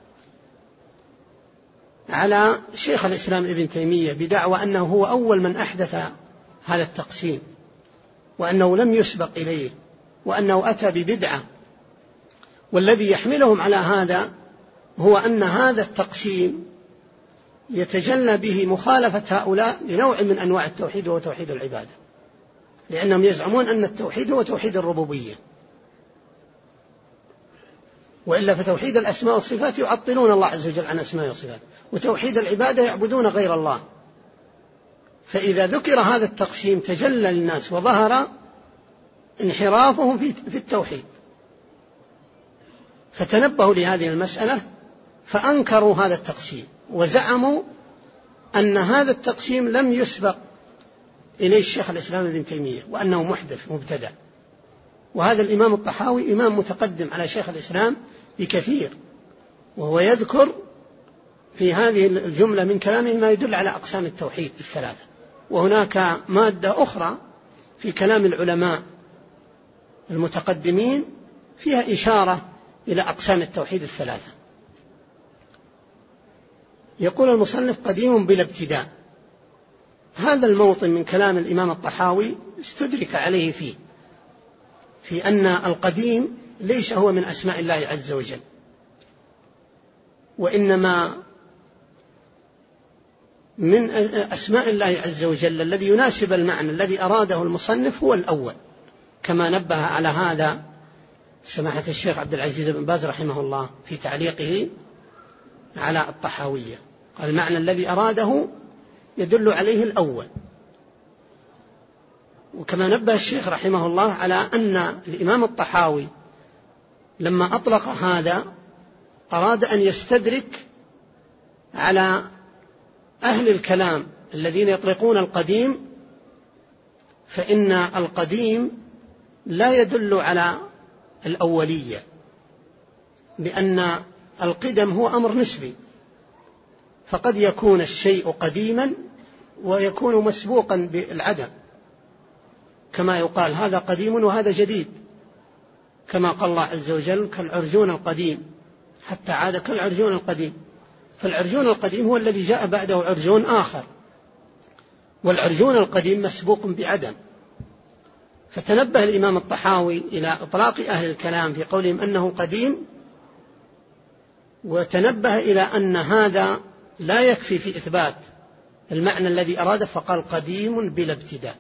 على شيخ الإسلام ابن تيمية بدعوى أنه هو أول من أحدث هذا التقسيم، وأنه لم يسبق إليه، وأنه أتى ببدعة. والذي يحملهم على هذا هو أن هذا التقسيم يتجلى به مخالفة هؤلاء لنوع من أنواع التوحيد وهو توحيد العبادة، لأنهم يزعمون أن التوحيد هو توحيد الربوبية، وإلا فتوحيد الأسماء والصفات يعطلون الله عز وجل عن أسماء وصفات، وتوحيد العبادة يعبدون غير الله. فإذا ذكر هذا التقسيم تجلى للناس وظهر انحرافهم في التوحيد، فتنبهوا لهذه المسألة فأنكروا هذا التقسيم، وزعموا أن هذا التقسيم لم يسبق إليه الشيخ الإسلام ابن تيمية، وأنه محدث مبتدع. وهذا الإمام الطحاوي إمام متقدم على شيخ الإسلام بكثير، وهو يذكر في هذه الجملة من كلامه ما يدل على أقسام التوحيد الثلاثة. وهناك مادة أخرى في كلام العلماء المتقدمين فيها إشارة إلى أقسام التوحيد الثلاثة. يقول المصنف قديم بلا ابتداء. هذا الموطن من كلام الإمام الطحاوي استدرك عليه فيه في أن القديم ليس هو من أسماء الله عز وجل، وإنما من أسماء الله عز وجل الذي يناسب المعنى الذي أراده المصنف هو الأول، كما نبه على هذا سماحة الشيخ عبد العزيز بن باز رحمه الله في تعليقه على الطحاوية، قال المعنى الذي أراده يدل عليه الأول. وكما نبه الشيخ رحمه الله على أن الإمام الطحاوي لما أطلق هذا أراد أن يستدرك على أهل الكلام الذين يطلقون القديم، فإن القديم لا يدل على الأولية، لأن القدم هو أمر نسبي، فقد يكون الشيء قديما ويكون مسبوقا بالعدم، كما يقال هذا قديم وهذا جديد، كما قال الله عز وجل كالعرجون القديم حتى عاد كالعرجون القديم. فالعرجون القديم هو الذي جاء بعده عرجون آخر، والعرجون القديم مسبوق بعدم. فتنبه الإمام الطحاوي إلى إطلاق أهل الكلام في قولهم أنه قديم، وتنبه إلى أن هذا لا يكفي في إثبات المعنى الذي أراده، فقال قديم بلا ابتداء،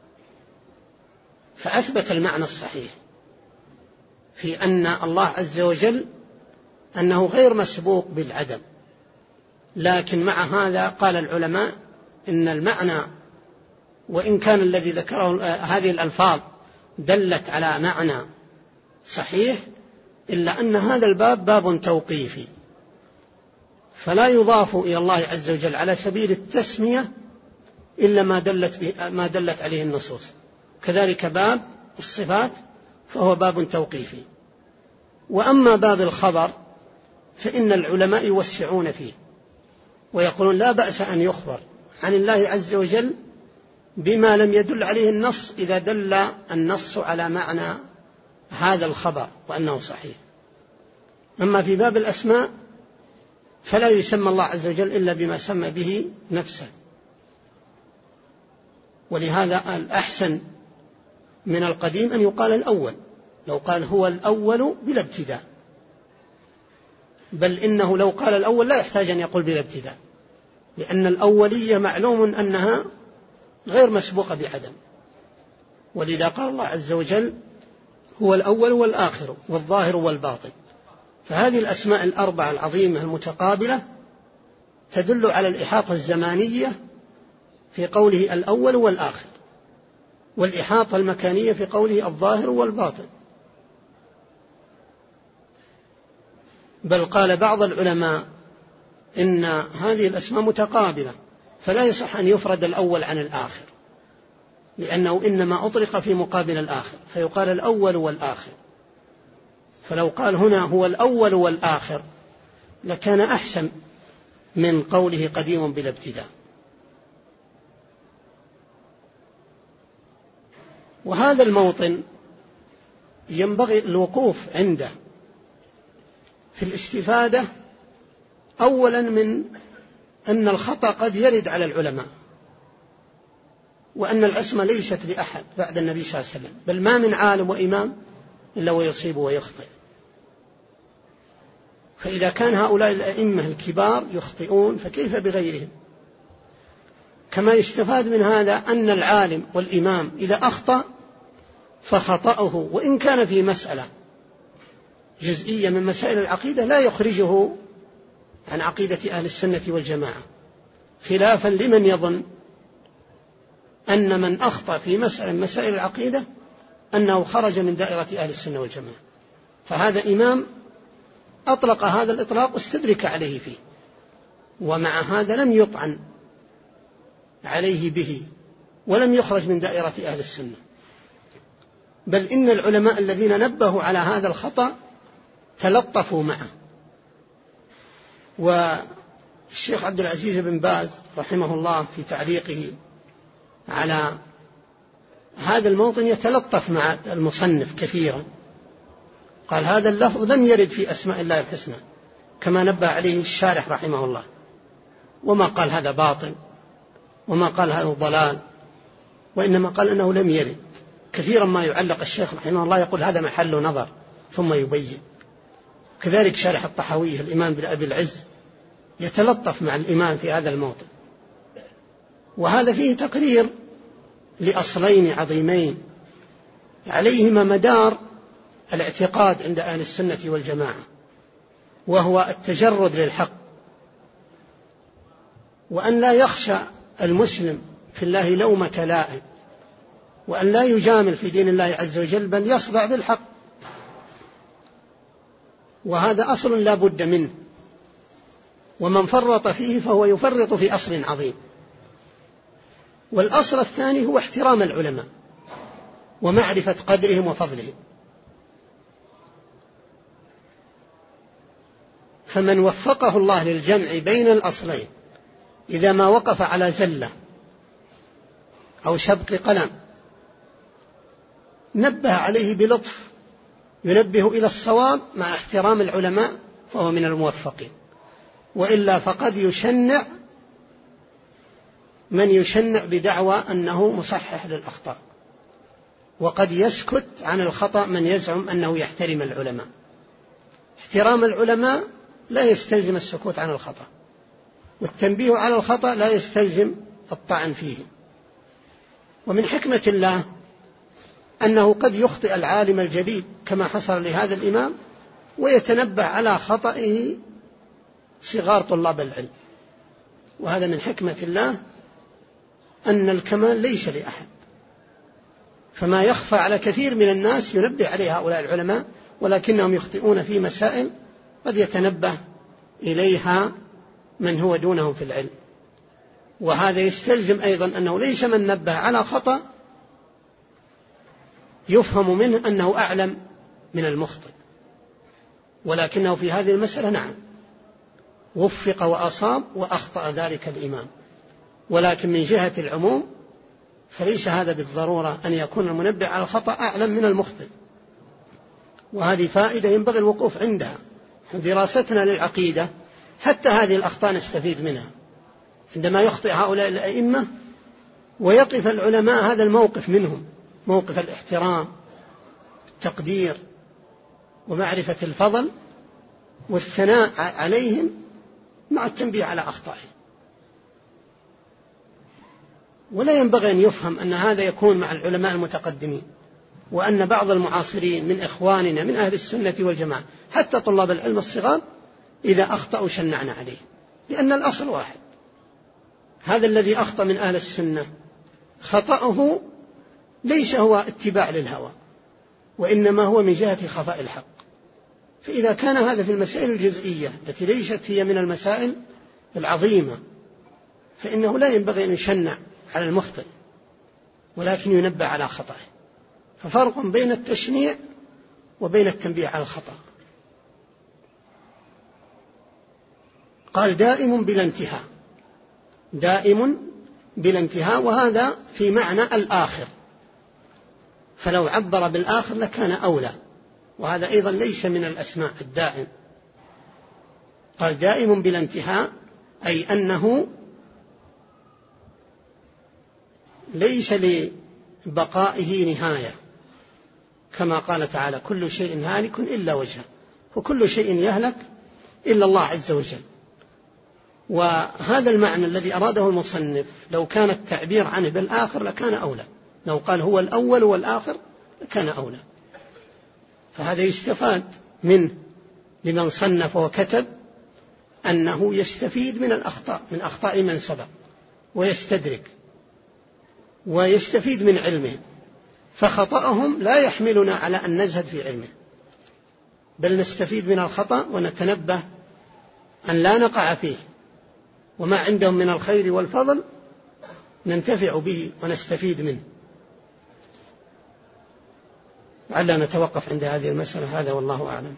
فأثبت المعنى الصحيح في أن الله عز وجل أنه غير مسبوق بالعدم. لكن مع هذا قال العلماء إن المعنى وإن كان الذي ذكره هذه الألفاظ دلت على معنى صحيح، إلا أن هذا الباب باب توقيفي، فلا يضاف إلى الله عز وجل على سبيل التسمية إلا ما دلت, ما دلت عليه النصوص. كذلك باب الصفات فهو باب توقيفي. وأما باب الخبر فإن العلماء يوسعون فيه ويقولون لا بأس أن يخبر عن الله عز وجل بما لم يدل عليه النص إذا دل النص على معنى هذا الخبر وأنه صحيح. أما في باب الأسماء فلا يسمى الله عز وجل إلا بما سمى به نفسه، ولهذا الأحسن من القديم أن يقال الأول، لو قال هو الأول بلا ابتداء، بل إنه لو قال الأول لا يحتاج أن يقول بلا ابتداء، لأن الأولية معلوم أنها غير مسبوقة بعدم. ولذا قال الله عز وجل هو الأول والآخر والظاهر والباطن. فهذه الأسماء الأربعة العظيمة المتقابلة تدل على الإحاطة الزمانية في قوله الأول والآخر، والإحاطة المكانية في قوله الظاهر والباطن. بل قال بعض العلماء إن هذه الأسماء متقابلة، فلا يصح أن يفرد الأول عن الآخر، لأنه إنما أطلق في مقابل الآخر، فيقال الأول والآخر. فلو قال هنا هو الأول والآخر لكان أحسن من قوله قديم بلا ابتداء. وهذا الموطن ينبغي الوقوف عنده في الاستفادة أولا من أن الخطأ قد يرد على العلماء، وأن العصمة ليست لأحد بعد النبي صلى الله عليه وسلم، بل ما من عالم وإمام إلا ويصيب ويخطئ. فإذا كان هؤلاء الأئمة الكبار يخطئون فكيف بغيرهم؟ كما يستفاد من هذا أن العالم والإمام إذا أخطأ فخطأه وإن كان في مسألة جزئية من مسائل العقيدة لا يخرجه عن عقيدة أهل السنة والجماعة، خلافا لمن يظن أن من أخطأ في مسألة من مسائل العقيدة أنه خرج من دائرة أهل السنة والجماعة. فهذا إمام أطلق هذا الإطلاق واستدرك عليه فيه، ومع هذا لم يطعن عليه به ولم يخرج من دائرة أهل السنة، بل إن العلماء الذين نبهوا على هذا الخطأ تلطفوا معه. والشيخ عبد العزيز بن باز رحمه الله في تعليقه على هذا الموطن يتلطف مع المصنف كثيرا، قال هذا اللفظ لم يرد في أسماء الله الحسنى كما نبه عليه الشارح رحمه الله، وما قال هذا باطل وما قال هذا ضلال، وإنما قال أنه لم يرد. كثيرا ما يعلق الشيخ رحمه الله يقول هذا محل نظر ثم يبين. كذلك شارح الطحاوية الإمام بن أبي العز يتلطف مع الإمام في هذا الموطن. وهذا فيه تقرير لأصلين عظيمين عليهما مدار الاعتقاد عند أهل السنة والجماعة، وهو التجرد للحق، وأن لا يخشى المسلم في الله لومة لائم، وأن لا يجامل في دين الله عز وجل بل يصدع بالحق. وهذا أصل لا بد منه، ومن فرط فيه فهو يفرط في أصل عظيم. والأصل الثاني هو احترام العلماء ومعرفة قدرهم وفضلهم. فمن وفقه الله للجمع بين الأصلين إذا ما وقف على زلة أو شبق قلم نبه عليه بلطف ينبه إلى الصواب مع احترام العلماء فهو من الموفقين. وإلا فقد يشنع من يشنع بدعوى أنه مصحح للأخطاء، وقد يسكت عن الخطأ من يزعم أنه يحترم العلماء. احترام العلماء لا يستلزم السكوت عن الخطأ، والتنبيه على الخطأ لا يستلزم الطعن فيه. ومن حكمة الله أنه قد يخطئ العالم الجليل كما حصل لهذا الإمام، ويتنبه على خطئه صغار طلاب العلم. وهذا من حكمة الله أن الكمال ليس لأحد، فما يخفى على كثير من الناس ينبه عليه هؤلاء العلماء، ولكنهم يخطئون في مسائل قد يتنبه إليها من هو دونهم في العلم. وهذا يستلزم أيضا أنه ليس من نبه على خطأ يفهم منه أنه أعلم من المخطئ، ولكنه في هذه المسألة نعم وفق وأصاب وأخطأ ذلك الإمام، ولكن من جهة العموم فليس هذا بالضرورة أن يكون المنبه على الخطأ أعلم من المخطئ. وهذه فائدة ينبغي الوقوف عندها. دراستنا للعقيدة حتى هذه الأخطاء نستفيد منها عندما يخطئ هؤلاء الأئمة، ويقف العلماء هذا الموقف منهم، موقف الاحترام التقدير ومعرفة الفضل والثناء عليهم مع التنبيه على أخطائهم. ولا ينبغي أن يفهم أن هذا يكون مع العلماء المتقدمين، وأن بعض المعاصرين من إخواننا من أهل السنة والجماعة حتى طلاب العلم الصغار إذا أخطأوا شنعنا عليه، لأن الأصل واحد. هذا الذي أخطأ من أهل السنة خطأه ليس هو اتباع للهوى، وإنما هو من جهة خفاء الحق. فإذا كان هذا في المسائل الجزئية التي ليست هي من المسائل العظيمة فإنه لا ينبغي أن يشنع على المخطئ، ولكن ينبه على خطأه. ففرق بين التشنيع وبين التنبيه على الخطأ. قال دائم بلا انتهاء، دائم بلا انتهاء، وهذا في معنى الآخر، فلو عبر بالآخر لكان أولى، وهذا أيضا ليس من الأسماء الدائم. قال دائم بلا انتهاء أي أنه ليس لبقائه نهاية، كما قال تعالى كل شيء هالك إلا وجهه، وكل شيء يهلك إلا الله عز وجل. وهذا المعنى الذي أراده المصنف لو كان التعبير عنه بالآخر لكان أولى، لو قال هو الأول والآخر لكان أولى. فهذا يستفاد منه لمن صنف وكتب أنه يستفيد من الأخطاء، من أخطاء من سبق، ويستدرك ويستفيد من علمهم. فخطأهم لا يحملنا على أن نزهد في علمه، بل نستفيد من الخطأ ونتنبه أن لا نقع فيه، وما عندهم من الخير والفضل ننتفع به ونستفيد منه. لعلنا نتوقف عند هذه المسألة، هذا والله أعلم.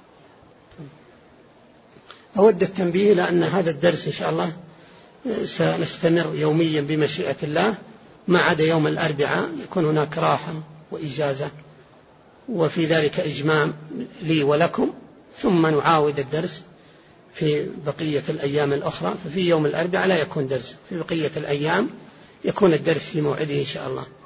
أود التنبيه لأن هذا الدرس إن شاء الله سنستمر يوميا بمشيئة الله، ما عدا يوم الأربعاء يكون هناك راحة وإجازة، وفي ذلك إجمام لي ولكم، ثم نعاود الدرس في بقية الأيام الأخرى، ففي يوم الأربعاء لا يكون درس، في بقية الأيام يكون الدرس في موعده إن شاء الله.